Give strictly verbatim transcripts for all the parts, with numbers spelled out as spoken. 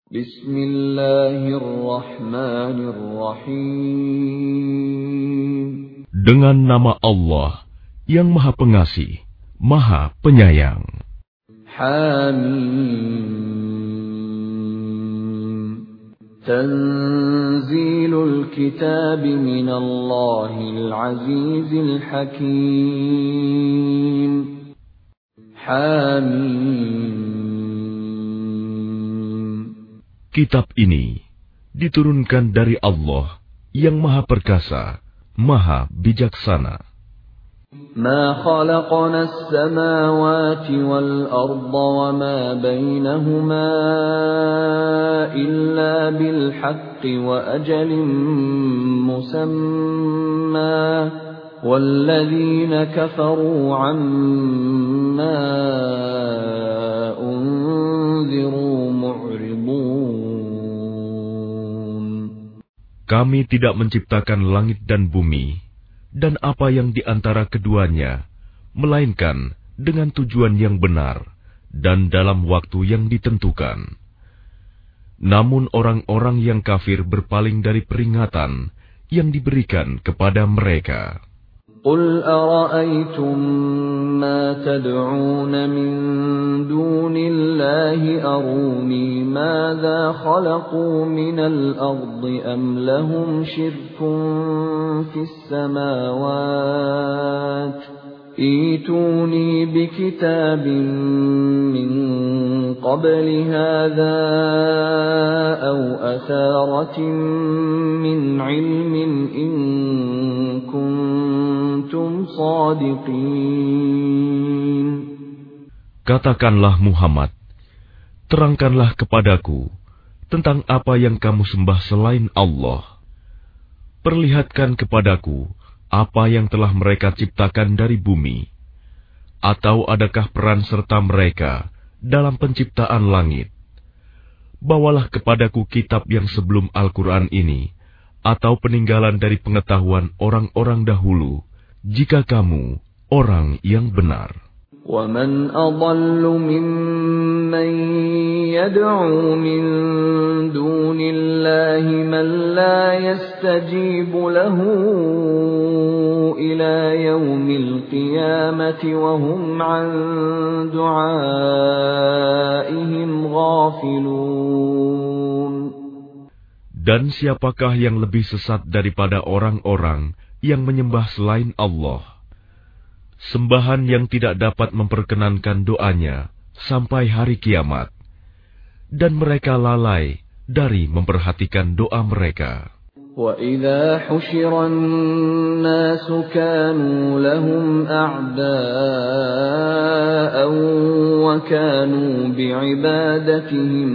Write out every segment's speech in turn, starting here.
Bismillahirrahmanirrahim. Dengan nama Allah yang Maha Pengasih, Maha Penyayang. Hamim. Tanzilul kitab minallahil azizil hakim. Hamim. Kitab ini diturunkan dari Allah yang Maha Perkasa, Maha Bijaksana. Ma khalaqna as-samawati wal-arda wa ma bainahuma illa bil haqqi wa ajalin musamma walladzina kafaru amma unziru mu'ridun. Kami tidak menciptakan langit dan bumi dan apa yang di antara keduanya, melainkan dengan tujuan yang benar dan dalam waktu yang ditentukan. Namun orang-orang yang kafir berpaling dari peringatan yang diberikan kepada mereka. Qul ara'aytum ma tad'una min dunillahi aruni madza khalaqu minal ardi am lahum shirkun fis samawati ituni bikitabin min qabli hadza aw atharatin min ilmin in kuntum shadiqin. Katakanlah Muhammad, terangkanlah kepadaku tentang apa yang kamu sembah selain Allah. Perlihatkan kepadaku apa yang telah mereka ciptakan dari bumi, atau adakah peran serta mereka dalam penciptaan langit. Bawalah kepadaku kitab yang sebelum Al-Quran ini, atau peninggalan dari pengetahuan orang-orang dahulu, jika kamu orang yang benar. وَمَنْ أَضَلُّ مِمَّنْ يَدْعُو مِنْ دُونِ اللَّهِ مَنْ لَا يَسْتَجِيبُ لَهُ إِلَى يَوْمِ الْقِيَامَةِ وَهُمْ عَنْ دُعَائِهِمْ غَافِلُونَ. Dan siapakah yang lebih sesat daripada orang-orang yang menyembah selain Allah? Sembahan yang tidak dapat memperkenankan doanya sampai hari kiamat, dan mereka lalai dari memperhatikan doa mereka. وَإِذَا حُشِرَ النَّاسُ كَانُوا لَهُمْ أَعْدَاءً وَكَانُوا بِعِبَادَتِهِمْ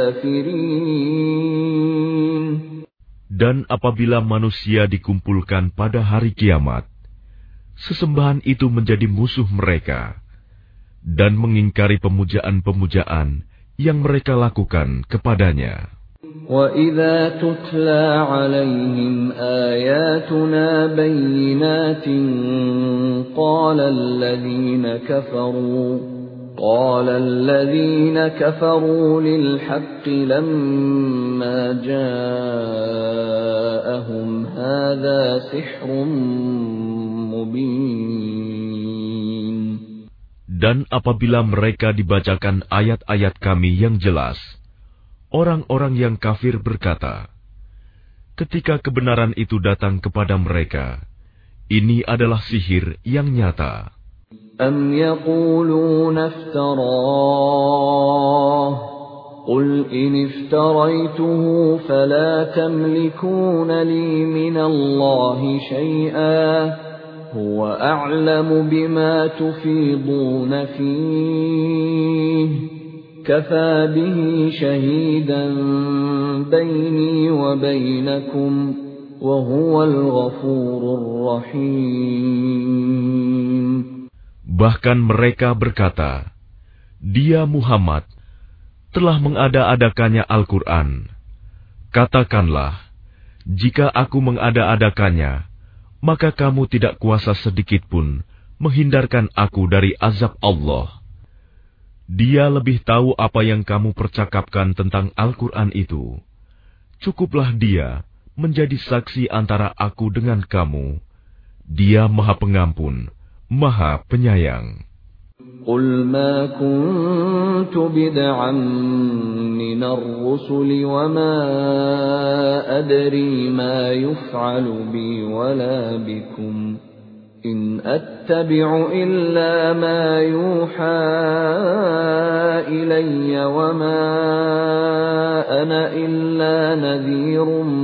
كَافِرِينَ. Dan apabila manusia dikumpulkan pada hari kiamat, sesembahan itu menjadi musuh mereka dan mengingkari pemujaan-pemujaan yang mereka lakukan kepadanya. وَإِذَا تُتْلَى عَلَيْهِمْ آيَاتُنَا بَيِّنَاتٍ قَالَ الَّذِينَ كَفَرُوا قَالَ الَّذِينَ كَفَرُوا لِلْحَقِّ لَمَّا جَاءَهُمْ هَذَا سِحْرٌ مُبِينٌ. Dan apabila mereka dibacakan ayat-ayat kami yang jelas, orang-orang yang kafir berkata, ketika kebenaran itu datang kepada mereka, ini adalah sihir yang nyata. أَمْ يَقُولُونَ افْتَرَاهُ قُلْ إِنِ افْتَرَيْتُهُ فَلَا تَمْلِكُونَ لِي مِنَ اللَّهِ شَيْئًا هُوَ أَعْلَمُ بِمَا تُفِيضُونَ فِيهِ كَفَى بِهِ شَهِيدًا بَيْنِي وَبَيْنَكُمْ وَهُوَ الْغَفُورُ الرَّحِيمُ. Bahkan mereka berkata, dia Muhammad telah mengada-adakannya Al-Quran. Katakanlah, jika aku mengada-adakannya, maka kamu tidak kuasa sedikitpun menghindarkan aku dari azab Allah. Dia lebih tahu apa yang kamu percakapkan tentang Al-Quran itu. Cukuplah dia menjadi saksi antara aku dengan kamu. Dia Maha Pengampun, Maha Penyayang. قل ما كنت بدعا من الرسل وما أدري ما يفعل بي ولا بكم إن أتبع إلا ما يوحى إلي وما أنا إلا نذير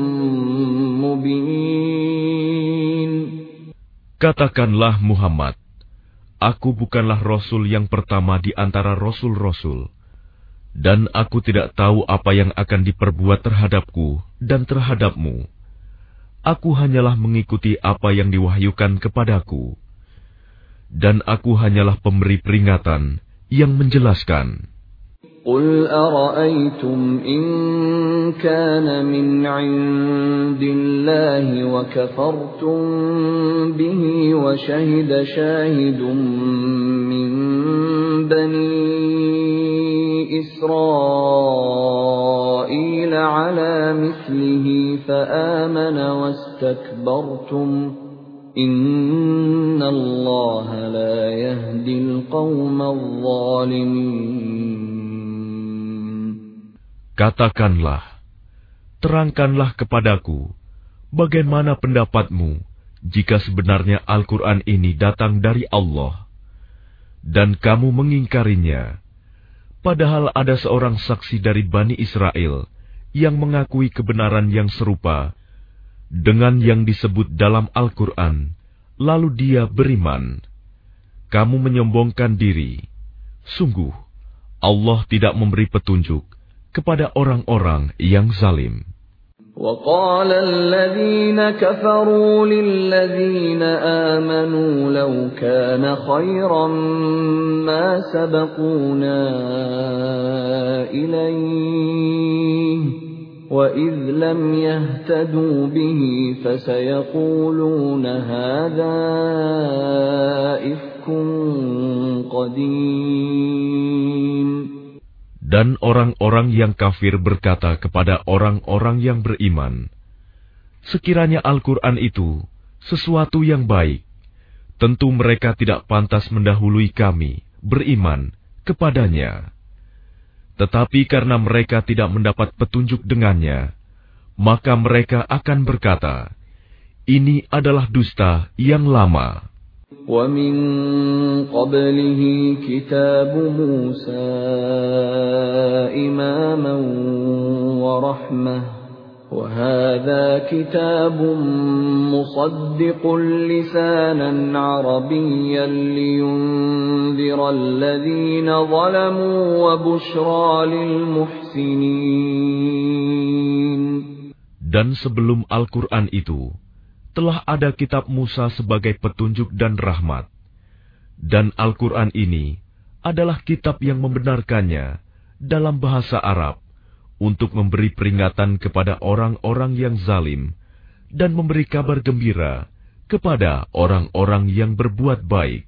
مبين. Katakanlah Muhammad, aku bukanlah Rasul yang pertama di antara Rasul-Rasul, dan aku tidak tahu apa yang akan diperbuat terhadapku dan terhadapmu. Aku hanyalah mengikuti apa yang diwahyukan kepadaku, dan aku hanyalah pemberi peringatan yang menjelaskan. قل أرأيتم إن كان من عند الله وكفرتم به وشهد شاهد من بني إسرائيل على مثله فآمن واستكبرتم إن الله لا يهدي القوم الظالمين. Katakanlah, terangkanlah kepadaku, bagaimana pendapatmu jika sebenarnya Al-Quran ini datang dari Allah, dan kamu mengingkarinya, padahal ada seorang saksi dari Bani Israel yang mengakui kebenaran yang serupa dengan yang disebut dalam Al-Quran, lalu dia beriman. Kamu menyombongkan diri. Sungguh, Allah tidak memberi petunjuk kepada orang-orang yang zalim. وقال الذين كفروا للذين آمنوا لو كان خيرا ما سبقونا إليه وإذ لم يهتدوا به فسيقولون هذا إفك قديم. Dan orang-orang yang kafir berkata kepada orang-orang yang beriman, sekiranya Al-Quran itu sesuatu yang baik, tentu mereka tidak pantas mendahului kami beriman kepadanya. Tetapi karena mereka tidak mendapat petunjuk dengannya, maka mereka akan berkata, ini adalah dusta yang lama. وَمِن قَبْلِهِ كِتَابُ مُوسَى إِمَامًا وَرَحْمَةً وَهَذَا كِتَابٌ مُصَدِّقٌ لِسَانًا عَرَبِيًّا لِيُنذِرَ الَّذِينَ ظَلَمُوا وَبُشْرَى لِلْمُحْسِنِينَ. Dan sebelum Al-Quran itu, telah ada kitab Musa sebagai petunjuk dan rahmat. Dan Al-Quran ini adalah kitab yang membenarkannya dalam bahasa Arab untuk memberi peringatan kepada orang-orang yang zalim dan memberi kabar gembira kepada orang-orang yang berbuat baik.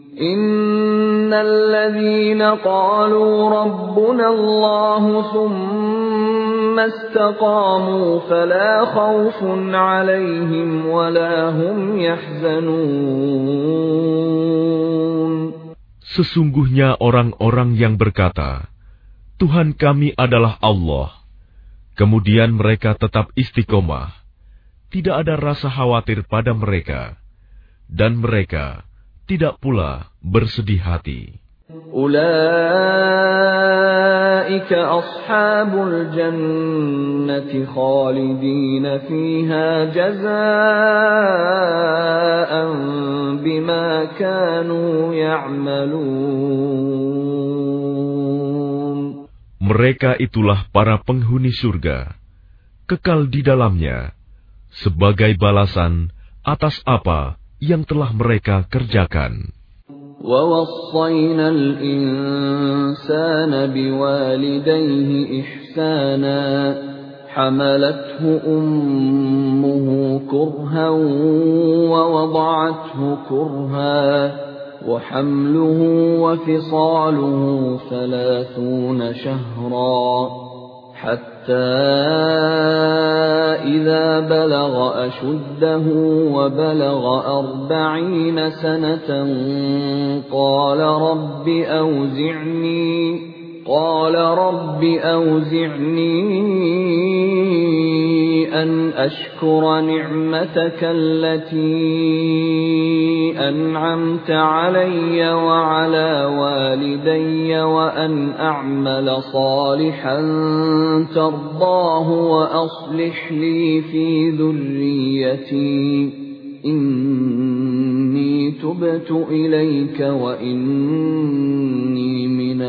Innalladzina qalu rabbuna Allah thumma istaqamu fala khawfun 'alaihim wala hum yahzanun. Sesungguhnya orang-orang yang berkata, Tuhan kami adalah Allah, kemudian mereka tetap istiqomah, tidak ada rasa khawatir pada mereka, dan mereka tidak pula bersedih hati. Ulaika ashabul jannati khalidina fiha jazaa'an bima kanu ya'malun. Mereka itulah para penghuni surga, kekal di dalamnya, sebagai balasan atas apa yang telah mereka kerjakan. وَوَصَّيْنَا الْإِنسَانَ بِوَالِدَيْهِ إِحْسَانًا حَمَلَتْهُ أُمُّهُ كُرْهًا وَوَضَعَتْهُ كُرْهًا وحمله وفصاله ثلاثون شهرا حتى إذا بلغ أشده وبلغ أربعين سنة قال رب أوزعني قال رب أوزعني أن أشكر نعمتك التي أنعمت علي وعلى والدي وأن أعمل صالحا ترضاه وأصلح لي في ذريتي إني تبت إليك وإني من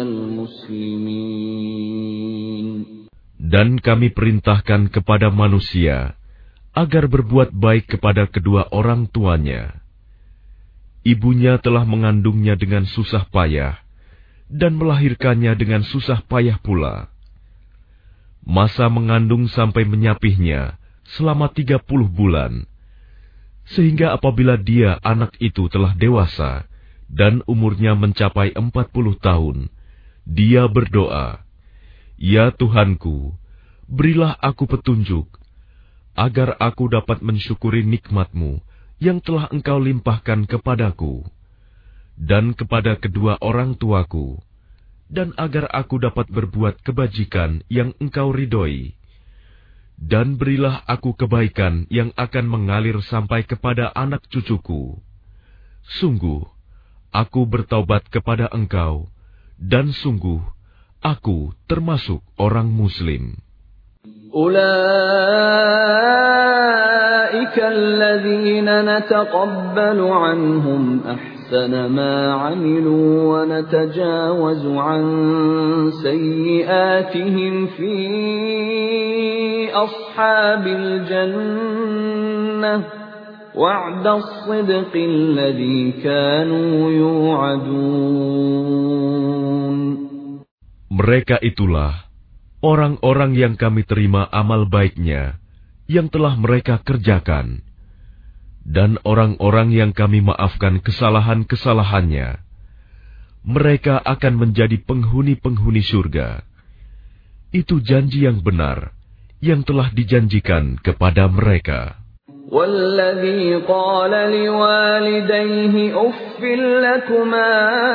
المسلمين. Dan kami perintahkan kepada manusia agar berbuat baik kepada kedua orang tuanya. Ibunya telah mengandungnya dengan susah payah dan melahirkannya dengan susah payah pula. Masa mengandung sampai menyapihnya selama tiga puluh bulan, sehingga apabila dia anak itu telah dewasa dan umurnya mencapai empat puluh tahun, dia berdoa, "Ya Tuhanku, berilah aku petunjuk, agar aku dapat mensyukuri nikmat-Mu yang telah Engkau limpahkan kepadaku, dan kepada kedua orang tuaku, dan agar aku dapat berbuat kebajikan yang Engkau ridhoi. Dan berilah aku kebaikan yang akan mengalir sampai kepada anak cucuku. Sungguh, aku bertaubat kepada Engkau, dan sungguh, aku termasuk orang Muslim." أولئك الذين نتقبل عنهم أحسن ما عملوا ونتجاوز عن سيئاتهم في أصحاب الجنة وعد الصدق الذي كانوا يوعدون. Mereka itulah orang-orang yang kami terima amal baiknya, yang telah mereka kerjakan, dan orang-orang yang kami maafkan kesalahan-kesalahannya. Mereka akan menjadi penghuni-penghuni surga. Itu janji yang benar, yang telah dijanjikan kepada mereka. وَالَّذِي قَالَ لِوَالِدَيْهِ أُفٍّ لَكُمَا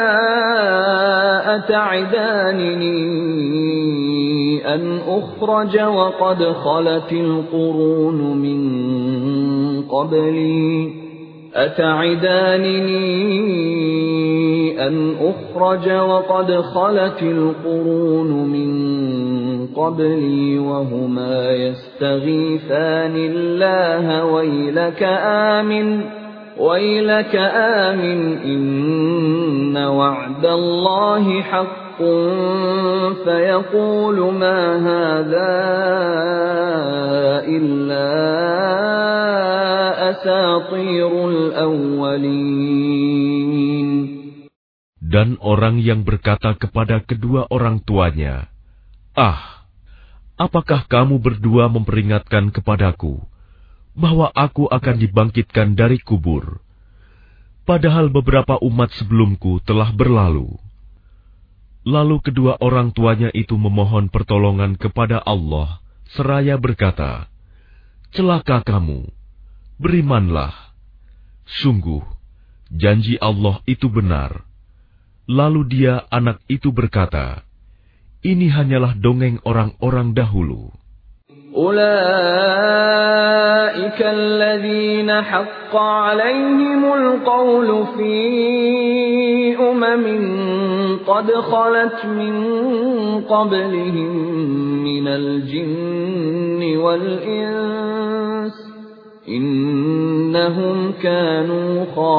أَتَعِدَانِنِي أَنْ أُخْرَجَ وَقَدْ خَلَتِ الْقُرُونُ مِنْ قَبْلِي أَتَعِدَانِنِي أَنْ أُخْرَجَ وَقَدْ خَلَتِ الْقُرُونُ مِنْ قبلي وهما يستغيثان الله ويلك آمن ويلك آمن إن وعد الله حق فيقول ما هذا إلا أساطير الأولين. Dan orang yang berkata kepada kedua orang tuanya, "Ah, apakah kamu berdua memperingatkan kepadaku bahwa aku akan dibangkitkan dari kubur, padahal beberapa umat sebelumku telah berlalu?" Lalu kedua orang tuanya itu memohon pertolongan kepada Allah, seraya berkata, "Celaka kamu, berimanlah. Sungguh, janji Allah itu benar." Lalu dia, anak itu berkata, "Ini hanyalah dongeng orang-orang dahulu." أولئك الذين حق عليهم القول في أمم قد خلت من قبلهم من الجن والإنس إنهم كانوا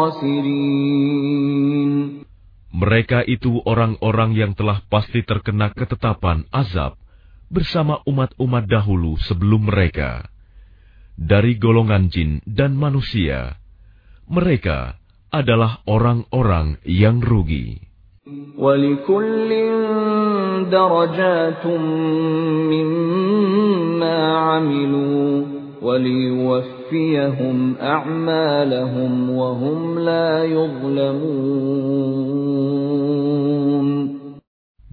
خاسرين. Mereka itu orang-orang yang telah pasti terkena ketetapan azab bersama umat-umat dahulu sebelum mereka, dari golongan jin dan manusia. Mereka adalah orang-orang yang rugi. وَلِكُلٍّ دَرَجَاتٌ مِّمَّا عَمِلُوا وَلِيُوَفِّيَهُمْ أَعْمَالَهُمْ وَهُمْ لَا يُظْلَمُونَ.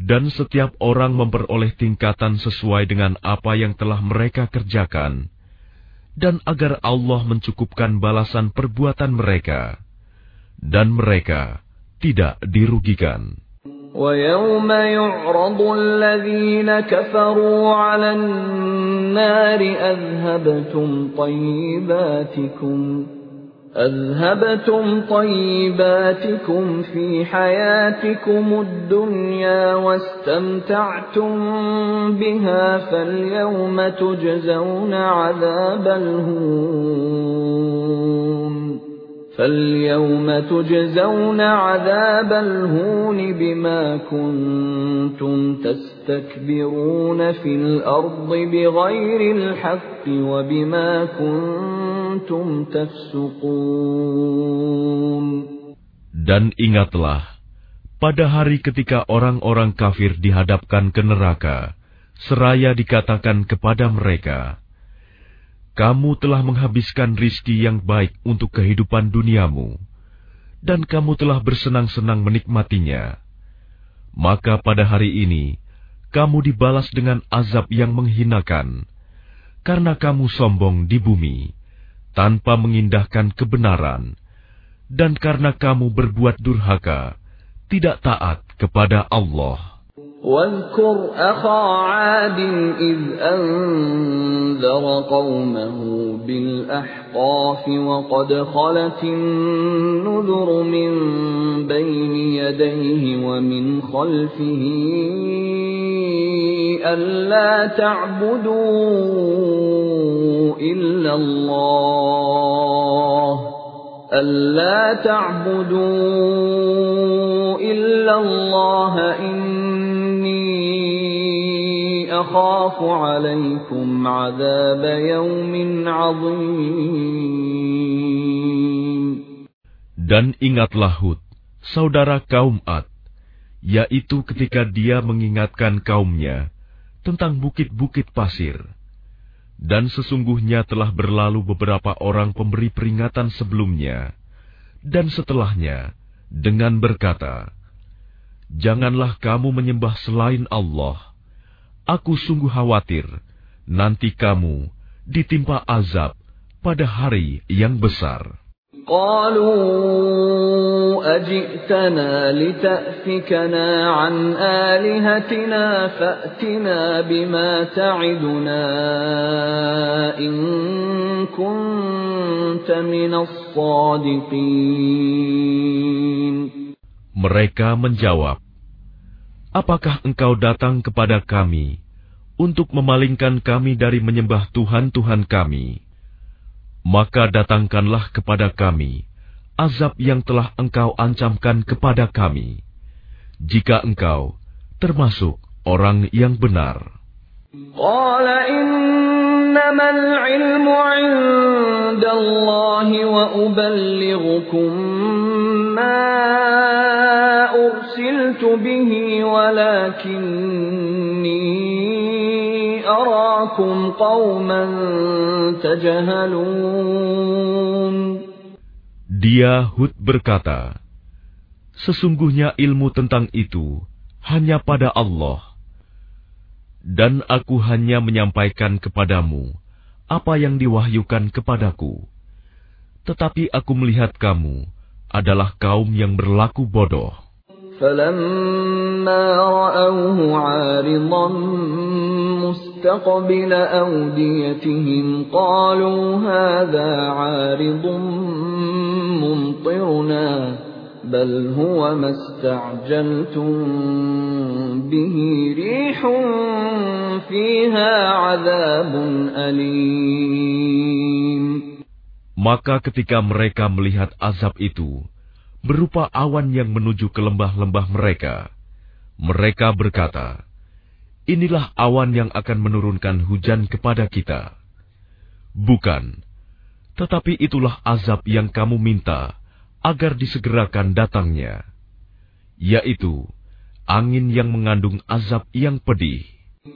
Dan setiap orang memperoleh tingkatan sesuai dengan apa yang telah mereka kerjakan, dan agar Allah mencukupkan balasan perbuatan mereka, dan mereka tidak dirugikan. وَيَوْمَ يُعْرَضُ الَّذِينَ كَفَرُوا عَلَى النَّارِ أَذْهَبْتُمْ طَيِّبَاتِكُمْ أَذْهَبْتُمْ طَيِّبَاتِكُمْ فِي حَيَاتِكُمُ الدُّنْيَا وَاسْتَمْتَعْتُمْ بِهَا فَالْيَوْمَ تُجْزَوْنَ عَذَابَ الْهُونِ فَالْيَوْمَ تُجْزَوْنَ عَذَابَ الْهُونِ بِمَا كُنتُمْ تَسْتَكْبِرُونَ فِي الْأَرْضِ بِغَيْرِ الْحَقِّ وَبِمَا كُنتُمْ تَفْسُقُونَ. Dan ingatlah, pada hari ketika orang-orang kafir dihadapkan ke neraka, seraya dikatakan kepada mereka, kamu telah menghabiskan rizki yang baik untuk kehidupan duniamu, dan kamu telah bersenang-senang menikmatinya. Maka pada hari ini, kamu dibalas dengan azab yang menghinakan, karena kamu sombong di bumi, tanpa mengindahkan kebenaran, dan karena kamu berbuat durhaka, tidak taat kepada Allah. واذكر أخا عاد إذ أنذر قومه بالأحقاف وقد خلت النذر من بين يديه ومن خلفه ألا تعبدوا إلا الله ألا تعبدوا إلا الله أخاف عليكم عذاب يوم عظيم. Dan ingatlah Hud, saudara kaum Ad, yaitu ketika dia mengingatkan kaumnya tentang bukit-bukit pasir. Dan sesungguhnya telah berlalu beberapa orang pemberi peringatan sebelumnya dan setelahnya dengan berkata, janganlah kamu menyembah selain Allah. Aku sungguh khawatir nanti kamu ditimpa azab pada hari yang besar. Qalu aj'tana lita'fikana an alihatina fa'tina bima ta'iduna in kunta minas sadiqin. Mereka menjawab, apakah engkau datang kepada kami untuk memalingkan kami dari menyembah Tuhan-Tuhan kami? Maka datangkanlah kepada kami azab yang telah engkau ancamkan kepada kami, jika engkau termasuk orang yang benar. Qala innamal ilmu 'indallahi wa uballighukum ma ursiltu bihi walakinni arakum qauman tajhalun. Dia Hud berkata, sesungguhnya ilmu tentang itu hanya pada Allah, dan aku hanya menyampaikan kepadamu apa yang diwahyukan kepadaku. Tetapi aku melihat kamu adalah kaum yang berlaku bodoh. فَلَمَّا رَأَوْهُ عَارِضًا مُسْتَقْبِلَ أَوْدِيَتِهِمْ قَالُوا هَذَا عَارِضٌ مُمْطِرُنَا بَلْ هُوَ مَا اسْتَعْجَلْتُمْ بِهِ رِيحٌ فِيهَا عَذَابٌ أَلِيمٌ. Maka ketika mereka melihat azab itu berupa awan yang menuju ke lembah-lembah mereka, mereka berkata, inilah awan yang akan menurunkan hujan kepada kita. Bukan, tetapi itulah azab yang kamu minta agar disegerakan datangnya, yaitu angin yang mengandung azab yang pedih.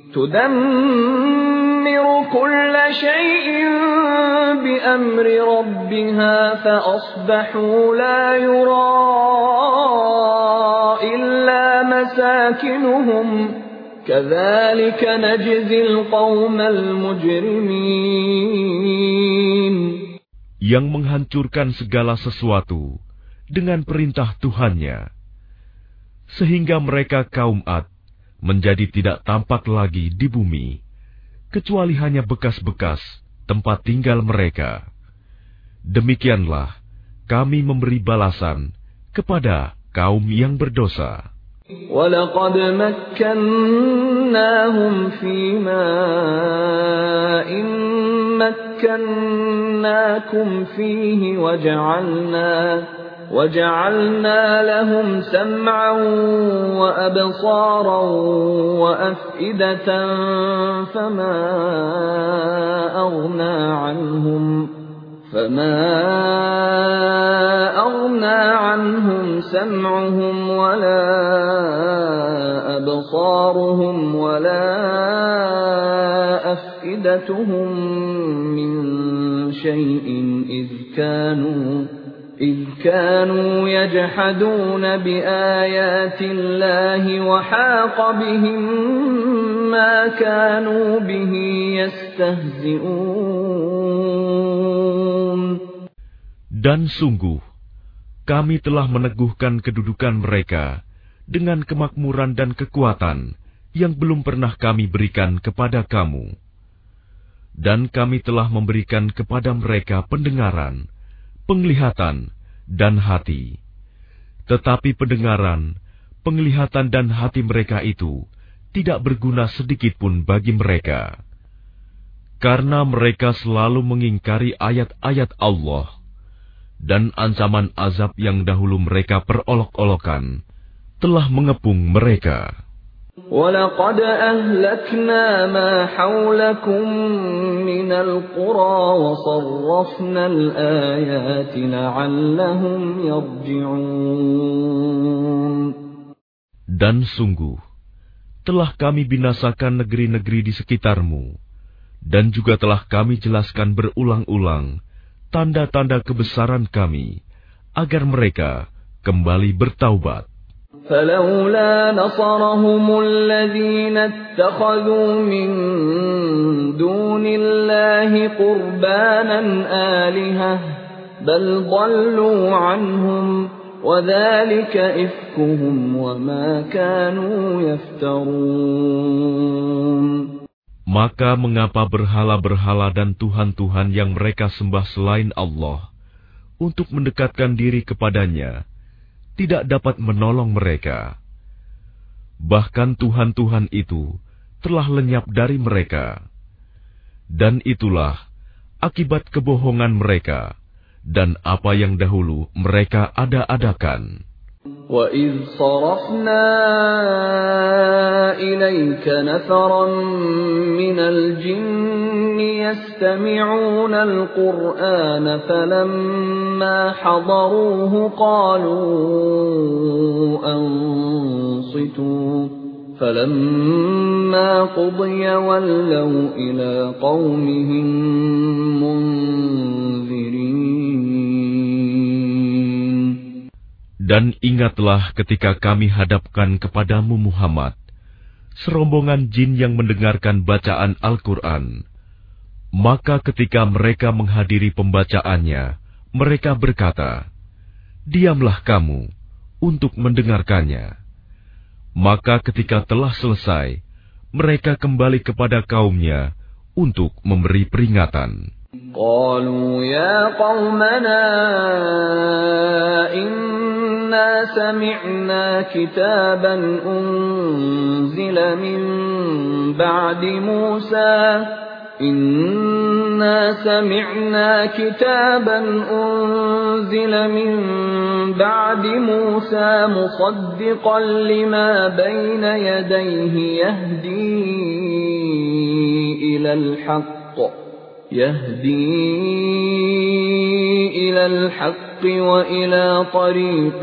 Tudammiru kulla syai'in bi'amri rabbiha fa'asbahu la yura illa ومساكنهم كذلك نجزي القوم المجرمين. Yang menghancurkan segala sesuatu dengan perintah Tuhannya, sehingga mereka kaum Ad menjadi tidak tampak lagi di bumi, kecuali hanya bekas-bekas tempat tinggal mereka. Demikianlah kami memberi balasan kepada kaum yang berdosa. وَلَقَدْ مَكَّنَّاهُمْ فِي مَاءٍ مَكَّنَّاكُمْ فِيهِ وَجَعَلْنَا وَجَعَلْنَا لَهُمْ سَمْعًا وَأَبْصَارًا وَأَفْئِدَةً فَمَا أَغْنَى عَنْهُمْ فما أغنى عنهم سمعهم ولا أبصارهم ولا أفئدتهم من شيء إذ كانوا إذ كانوا يجحدون بآيات الله وحاق بهم ما كانوا به يستهزئون. Dan sungguh, kami telah meneguhkan kedudukan mereka dengan kemakmuran dan kekuatan yang belum pernah kami berikan kepada kamu. Dan kami telah memberikan kepada mereka pendengaran, penglihatan, dan hati. Tetapi pendengaran, penglihatan, dan hati mereka itu tidak berguna sedikitpun bagi mereka. Karena mereka selalu mengingkari ayat-ayat Allah, dan ancaman azab yang dahulu mereka perolok-olokan telah mengepung mereka. وَلَقَدْ أَهْلَكْنَا مَا حَوْلَكُمْ مِنَ الْقُرَى وَصَرَّفْنَا الْآيَاتِ لَعَلَّهُمْ يَرْجِعُونَ. Dan sungguh, telah kami binasakan negeri-negeri di sekitarmu, dan juga telah kami jelaskan berulang-ulang tanda-tanda kebesaran kami, agar mereka kembali bertaubat. فَلَوْلَا نَصَرَهُمُ الَّذِينَ اتَّخَذُوا مِن دُونِ اللَّهِ قُرْبَانًا آلِهَةً بَلْ ضَلُّوا عَنْهُمْ وَذَلِكَ إِفْكُهُمْ وَمَا كَانُوا يَفْتَرُونَ. Maka mengapa berhala-berhala dan tuhan-tuhan yang mereka sembah selain Allah untuk mendekatkan diri kepadanya tidak dapat menolong mereka? Bahkan tuhan-tuhan itu telah lenyap dari mereka. Dan itulah akibat kebohongan mereka dan apa yang dahulu mereka ada-adakan. وَإِذْ صَرَفْنَا إِلَيْكَ نَفَرًا مِنَ الْجِنِّ يَسْتَمِعُونَ الْقُرْآنَ فَلَمَّا حَضَرُوهُ قَالُوا أَنصِتُوا فَلَمَّا قُضِيَ وَلَّوْا إِلَى قَوْمِهِمْ مُنذِرِينَ. Dan ingatlah ketika kami hadapkan kepadamu Muhammad serombongan jin yang mendengarkan bacaan Al-Quran. Maka ketika mereka menghadiri pembacaannya, mereka berkata, "Diamlah kamu untuk mendengarkannya." Maka ketika telah selesai, mereka kembali kepada kaumnya untuk memberi peringatan. قالوا يا قومنا إنا سمعنا كتابا أنزل من بعد موسى إنا سمعنا كتابا أنزل من بعد موسى مصدقا لما بين يديه يهدي إلى الحق يهدي إلى الحق وإلى طريق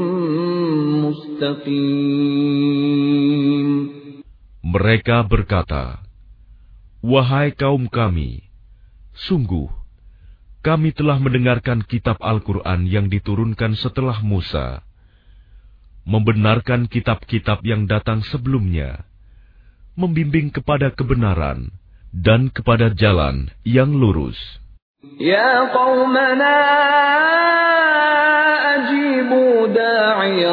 مستقيم. Mereka berkata, "Wahai kaum kami, sungguh kami telah mendengarkan kitab Al-Quran yang diturunkan setelah Musa, membenarkan kitab-kitab yang datang sebelumnya, membimbing kepada kebenaran dan kepada jalan yang lurus. Ya qaumana ajibu da'i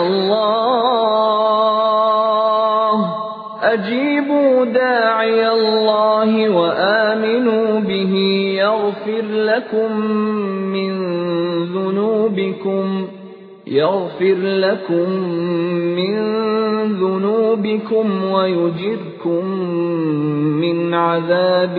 Allah ajibu da'i Allah wa aminu bihi yaghfir lakum min dhunubikum يغفر لكم من ذنوبكم ويجركم من عذاب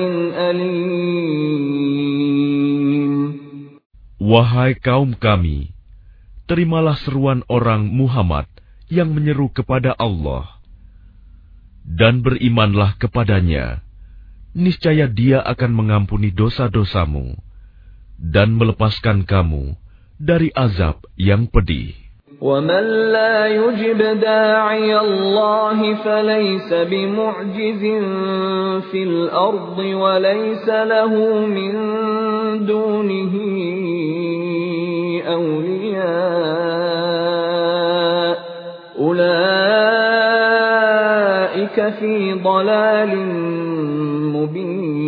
أليم. Wahai kaum kami, terimalah seruan orang Muhammad yang menyeru kepada Allah, dan berimanlah kepadanya. Niscaya Dia akan mengampuni dosa-dosamu dan melepaskan kamu dari azab yang pedih. وَمَنْ لَا يُجِبْ دَاعِيَ اللَّهِ فَلَيْسَ بِمُعْجِزٍ فِي الْأَرْضِ وَلَيْسَ لَهُ مِنْ دُونِهِ أَوْلِيَاءُ أُولَئِكَ فِي ضَلَالٍ مُبِينٍ.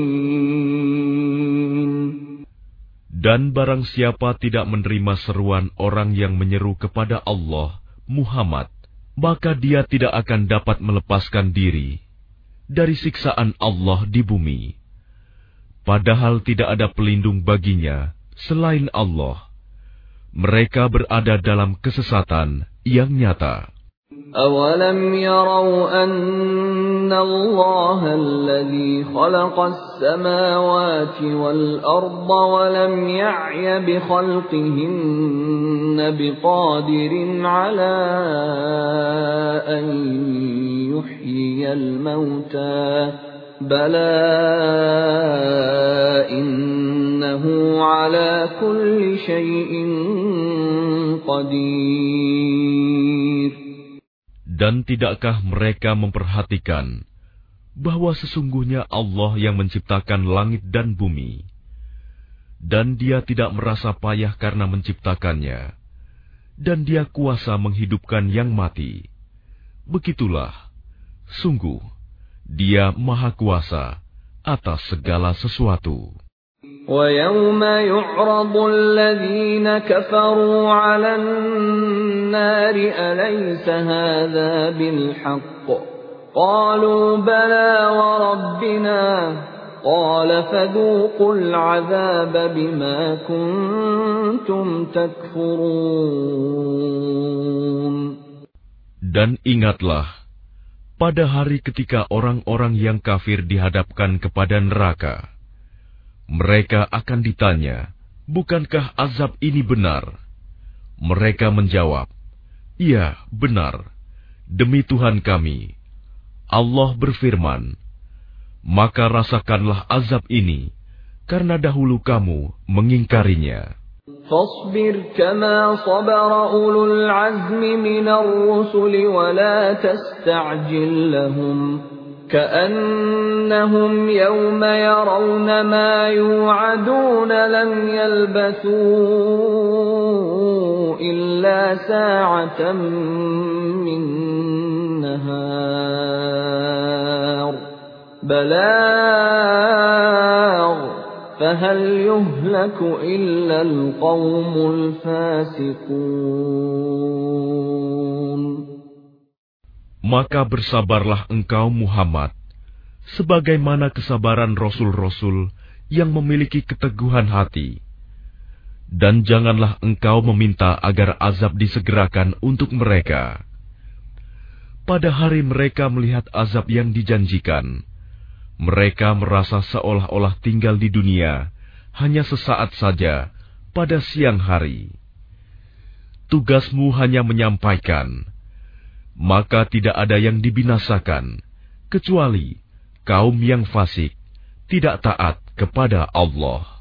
Dan barang siapa tidak menerima seruan orang yang menyeru kepada Allah, Muhammad, maka dia tidak akan dapat melepaskan diri dari siksaan Allah di bumi. Padahal tidak ada pelindung baginya selain Allah. Mereka berada dalam kesesatan yang nyata. أَوَلَمْ يَرَوْا أَنَّ اللَّهَ الَّذِي خَلَقَ السَّمَاوَاتِ وَالْأَرْضَ وَلَمْ يَعْيَ بِخَلْقِهِنَّ بِقَادِرٍ عَلَى أَن يُحْيِيَ الْمَوْتَى بَلَى إِنَّهُ عَلَى كُلِّ شَيْءٍ قَدِيرٌ. Dan tidakkah mereka memperhatikan bahwa sesungguhnya Allah yang menciptakan langit dan bumi, dan Dia tidak merasa payah karena menciptakannya, dan Dia kuasa menghidupkan yang mati. Begitulah, sungguh Dia Maha Kuasa atas segala sesuatu. وَيَوْمَ يُعْرَضُ الَّذِينَ كَفَرُوا عَلَى النَّارِ أَلَيْسَ هَذَا بِالْحَقِّ قَالُوا بَلَى وَرَبِّنَا قَالَ فَذُوقُوا الْعَذَابَ بِمَا كُنتُمْ تَكْفُرُونَ. Dan ingatlah, pada hari ketika orang-orang yang kafir dihadapkan kepada neraka, mereka akan ditanya, bukankah azab ini benar? Mereka menjawab, iya, benar. Demi Tuhan kami. Allah berfirman, maka rasakanlah azab ini, karena dahulu kamu mengingkarinya. فاصبر كما صبر أولو العزم من الرسل ولا تستعجل لهم كأنهم يوم يرون ما يوعدون لم يلبثوا إلا ساعة من نهار بلاغ فهل يهلك إلا القوم الفاسقون. Maka bersabarlah engkau Muhammad, sebagaimana kesabaran Rasul-Rasul yang memiliki keteguhan hati. Dan janganlah engkau meminta agar azab disegerakan untuk mereka. Pada hari mereka melihat azab yang dijanjikan, mereka merasa seolah-olah tinggal di dunia hanya sesaat saja pada siang hari. Tugasmu hanya menyampaikan, maka tidak ada yang dibinasakan, kecuali kaum yang fasik, tidak taat kepada Allah.